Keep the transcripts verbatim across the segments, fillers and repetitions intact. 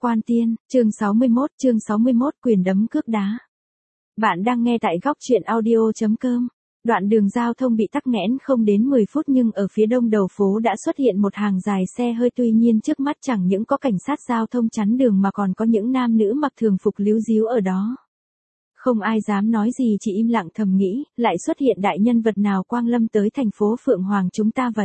Quan Tiên, chương sáu mươi mốt, chương sáu mươi mốt quyền đấm cước đá. Bạn đang nghe tại góc truyện audio chấm com. Đoạn đường giao thông bị tắc nghẽn không đến mười phút nhưng ở phía đông đầu phố đã xuất hiện một hàng dài xe hơi, tuy nhiên trước mắt chẳng những có cảnh sát giao thông chắn đường mà còn có những nam nữ mặc thường phục líu díu ở đó. Không ai dám nói gì, chỉ im lặng thầm nghĩ, lại xuất hiện đại nhân vật nào quang lâm tới thành phố Phượng Hoàng chúng ta vậy.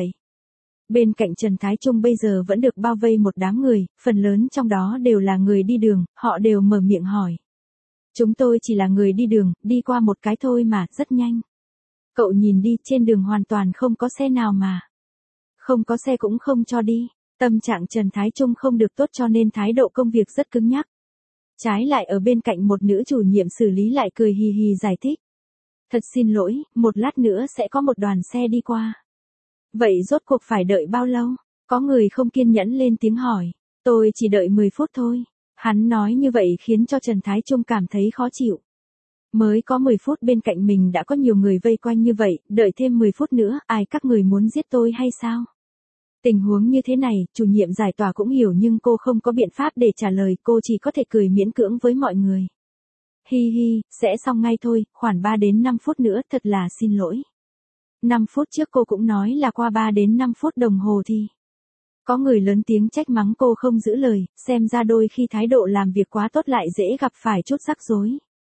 Bên cạnh Trần Thái Trung bây giờ vẫn được bao vây một đám người, phần lớn trong đó đều là người đi đường, họ đều mở miệng hỏi. Chúng tôi chỉ là người đi đường, đi qua một cái thôi mà, rất nhanh. Cậu nhìn đi, trên đường hoàn toàn không có xe nào mà. Không có xe cũng không cho đi. Tâm trạng Trần Thái Trung không được tốt cho nên thái độ công việc rất cứng nhắc. Trái lại ở bên cạnh một nữ chủ nhiệm xử lý lại cười hì hì giải thích. Thật xin lỗi, một lát nữa sẽ có một đoàn xe đi qua. Vậy rốt cuộc phải đợi bao lâu? Có người không kiên nhẫn lên tiếng hỏi. Tôi chỉ đợi mười phút thôi. Hắn nói như vậy khiến cho Trần Thái Trung cảm thấy khó chịu. Mới có mười phút bên cạnh mình đã có nhiều người vây quanh như vậy, đợi thêm mười phút nữa, ai các người muốn giết tôi hay sao? Tình huống như thế này, chủ nhiệm giải tỏa cũng hiểu nhưng cô không có biện pháp để trả lời, cô chỉ có thể cười miễn cưỡng với mọi người. Hi hi, sẽ xong ngay thôi, khoảng ba đến năm phút nữa, thật là xin lỗi. năm phút trước cô cũng nói là qua ba đến năm phút đồng hồ thì. Có người lớn tiếng trách mắng cô không giữ lời, xem ra đôi khi thái độ làm việc quá tốt lại dễ gặp phải chút rắc rối.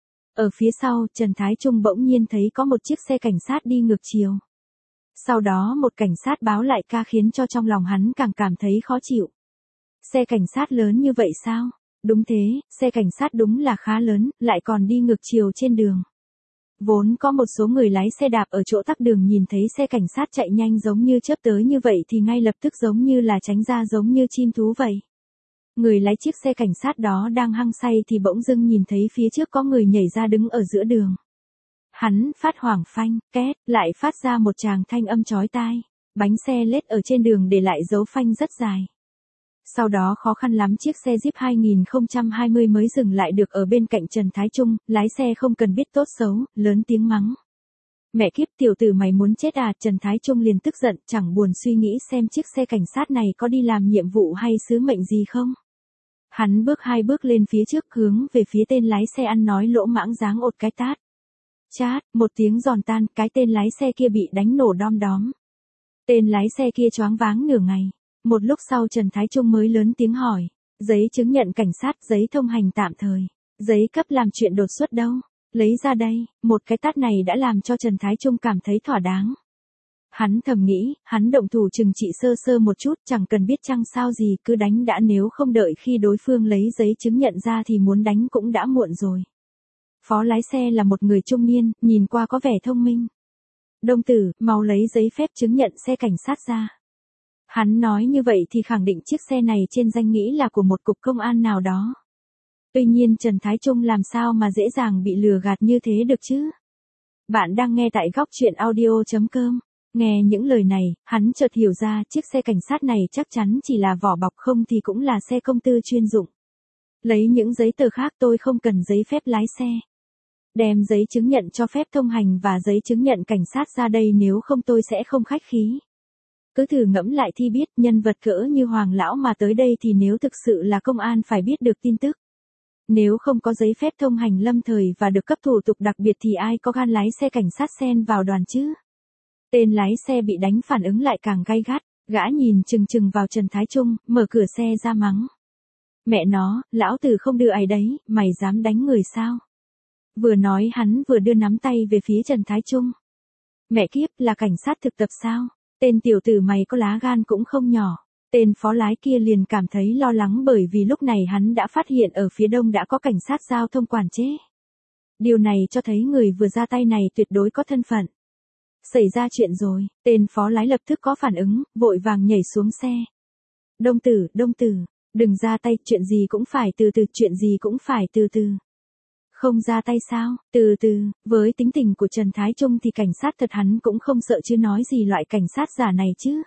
Ở phía sau, Trần Thái Trung bỗng nhiên thấy có một chiếc xe cảnh sát đi ngược chiều. Sau đó một cảnh sát báo lại ca khiến cho trong lòng hắn càng cảm thấy khó chịu. Xe cảnh sát lớn như vậy sao? Đúng thế, xe cảnh sát đúng là khá lớn, lại còn đi ngược chiều trên đường. Vốn có một số người lái xe đạp ở chỗ tắc đường nhìn thấy xe cảnh sát chạy nhanh giống như chớp tới như vậy thì ngay lập tức giống như là tránh ra giống như chim thú vậy. Người lái chiếc xe cảnh sát đó đang hăng say thì bỗng dưng nhìn thấy phía trước có người nhảy ra đứng ở giữa đường. Hắn phát hoảng phanh, két, lại phát ra một tràng thanh âm chói tai. Bánh xe lết ở trên đường để lại dấu phanh rất dài. Sau đó khó khăn lắm chiếc xe Jeep hai không hai không mới dừng lại được ở bên cạnh Trần Thái Trung, lái xe không cần biết tốt xấu, lớn tiếng mắng. Mẹ kiếp, tiểu tử mày muốn chết à? Trần Thái Trung liền tức giận, chẳng buồn suy nghĩ xem chiếc xe cảnh sát này có đi làm nhiệm vụ hay sứ mệnh gì không. Hắn bước hai bước lên phía trước hướng về phía tên lái xe ăn nói lỗ mãng giáng ột cái tát. Chát, một tiếng giòn tan, cái tên lái xe kia bị đánh nổ đom đóm. Tên lái xe kia choáng váng nửa ngày. Một lúc sau Trần Thái Trung mới lớn tiếng hỏi. Giấy chứng nhận cảnh sát, giấy thông hành tạm thời. Giấy cấp làm chuyện đột xuất đâu? Lấy ra đây, một cái tát này đã làm cho Trần Thái Trung cảm thấy thỏa đáng. Hắn thầm nghĩ, hắn động thủ trừng trị sơ sơ một chút, chẳng cần biết chăng sao gì, cứ đánh đã, nếu không đợi khi đối phương lấy giấy chứng nhận ra thì muốn đánh cũng đã muộn rồi. Phó lái xe là một người trung niên, nhìn qua có vẻ thông minh. Đông tử, mau lấy giấy phép chứng nhận xe cảnh sát ra. Hắn nói như vậy thì khẳng định chiếc xe này trên danh nghĩa là của một cục công an nào đó. Tuy nhiên Trần Thái Trung làm sao mà dễ dàng bị lừa gạt như thế được chứ? Bạn đang nghe tại góc truyện audio chấm com. Nghe những lời này, hắn chợt hiểu ra chiếc xe cảnh sát này chắc chắn chỉ là vỏ bọc, không thì cũng là xe công tư chuyên dụng. Lấy những giấy tờ khác, tôi không cần giấy phép lái xe. Đem giấy chứng nhận cho phép thông hành và giấy chứng nhận cảnh sát ra đây, nếu không tôi sẽ không khách khí. Cứ thử ngẫm lại thì biết, nhân vật cỡ như Hoàng lão mà tới đây thì nếu thực sự là công an phải biết được tin tức. Nếu không có giấy phép thông hành lâm thời và được cấp thủ tục đặc biệt thì ai có gan lái xe cảnh sát xen vào đoàn chứ? Tên lái xe bị đánh phản ứng lại càng gay gắt, gã nhìn chừng chừng vào Trần Thái Trung, mở cửa xe ra mắng. Mẹ nó, lão tử không đưa ai đấy, mày dám đánh người sao? Vừa nói hắn vừa đưa nắm tay về phía Trần Thái Trung. Mẹ kiếp, là cảnh sát thực tập sao? Tên tiểu tử mày có lá gan cũng không nhỏ. Tên phó lái kia liền cảm thấy lo lắng bởi vì lúc này hắn đã phát hiện ở phía đông đã có cảnh sát giao thông quản chế. Điều này cho thấy người vừa ra tay này tuyệt đối có thân phận. Xảy ra chuyện rồi, tên phó lái lập tức có phản ứng, vội vàng nhảy xuống xe. Đông tử, đông tử, đừng ra tay, chuyện gì cũng phải từ từ, chuyện gì cũng phải từ từ. Không ra tay sao? Từ từ, với tính tình của Trần Thái Trung thì cảnh sát thật hắn cũng không sợ chứ nói gì loại cảnh sát giả này chứ.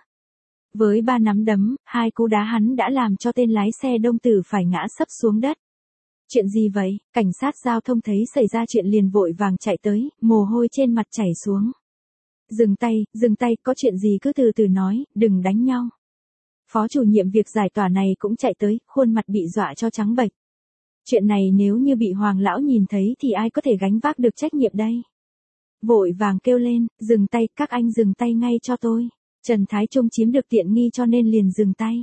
Với ba nắm đấm, hai cú đá hắn đã làm cho tên lái xe đông tử phải ngã sấp xuống đất. Chuyện gì vậy? Cảnh sát giao thông thấy xảy ra chuyện liền vội vàng chạy tới, mồ hôi trên mặt chảy xuống. Dừng tay, dừng tay, có chuyện gì cứ từ từ nói, đừng đánh nhau. Phó chủ nhiệm việc giải tỏa này cũng chạy tới, khuôn mặt bị dọa cho trắng bệch. Chuyện này nếu như bị Hoàng lão nhìn thấy thì ai có thể gánh vác được trách nhiệm đây? Vội vàng kêu lên, dừng tay, các anh dừng tay ngay cho tôi. Trần Thái Trung chiếm được tiện nghi cho nên liền dừng tay.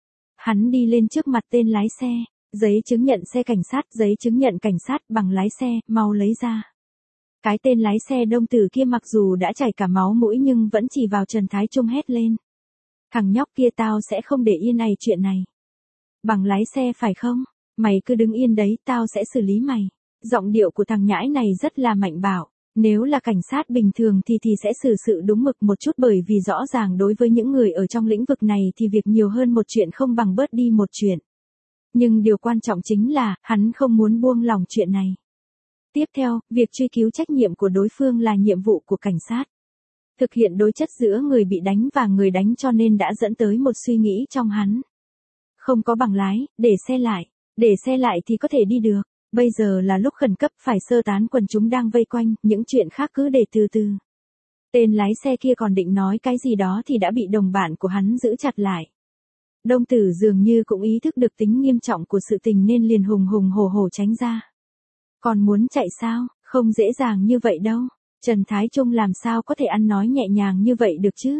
Hắn đi lên trước mặt tên lái xe, giấy chứng nhận xe cảnh sát, giấy chứng nhận cảnh sát, bằng lái xe, mau lấy ra. Cái tên lái xe Đông Tử kia mặc dù đã chảy cả máu mũi nhưng vẫn chỉ vào Trần Thái Trung hét lên. Thằng nhóc kia tao sẽ không để yên này chuyện này. Bằng lái xe phải không? Mày cứ đứng yên đấy, tao sẽ xử lý mày. Giọng điệu của thằng nhãi này rất là mạnh bạo. Nếu là cảnh sát bình thường thì thì sẽ xử sự đúng mực một chút, bởi vì rõ ràng đối với những người ở trong lĩnh vực này thì việc nhiều hơn một chuyện không bằng bớt đi một chuyện. Nhưng điều quan trọng chính là, hắn không muốn buông lỏng chuyện này. Tiếp theo, việc truy cứu trách nhiệm của đối phương là nhiệm vụ của cảnh sát. Thực hiện đối chất giữa người bị đánh và người đánh cho nên đã dẫn tới một suy nghĩ trong hắn. Không có bằng lái, để xe lại. Để xe lại thì có thể đi được. Bây giờ là lúc khẩn cấp, phải sơ tán quần chúng đang vây quanh, những chuyện khác cứ để từ từ. Tên lái xe kia còn định nói cái gì đó thì đã bị đồng bạn của hắn giữ chặt lại. Đông Tử dường như cũng ý thức được tính nghiêm trọng của sự tình nên liền hùng hùng hổ hổ tránh ra. Còn muốn chạy sao? Không dễ dàng như vậy đâu. Trần Thái Trung làm sao có thể ăn nói nhẹ nhàng như vậy được chứ?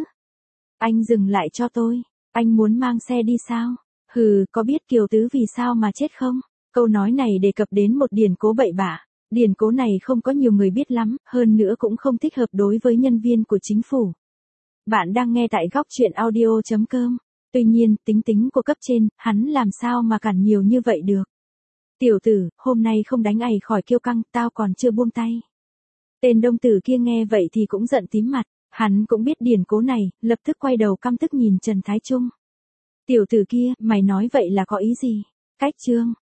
Anh dừng lại cho tôi. Anh muốn mang xe đi sao? Hừ, có biết Kiều Tứ vì sao mà chết không? Câu nói này đề cập đến một điển cố bậy bạ. Điển cố này không có nhiều người biết lắm, hơn nữa cũng không thích hợp đối với nhân viên của chính phủ. Bạn đang nghe tại góc truyện audio chấm com. Tuy nhiên, tính tính của cấp trên, hắn làm sao mà cản nhiều như vậy được. Tiểu tử, hôm nay không đánh ày khỏi kiêu căng, tao còn chưa buông tay. Tên Đông Tử kia nghe vậy thì cũng giận tím mặt, hắn cũng biết điển cố này, lập tức quay đầu căm tức nhìn Trần Thái Trung. Tiểu tử kia, mày nói vậy là có ý gì? Cách trương,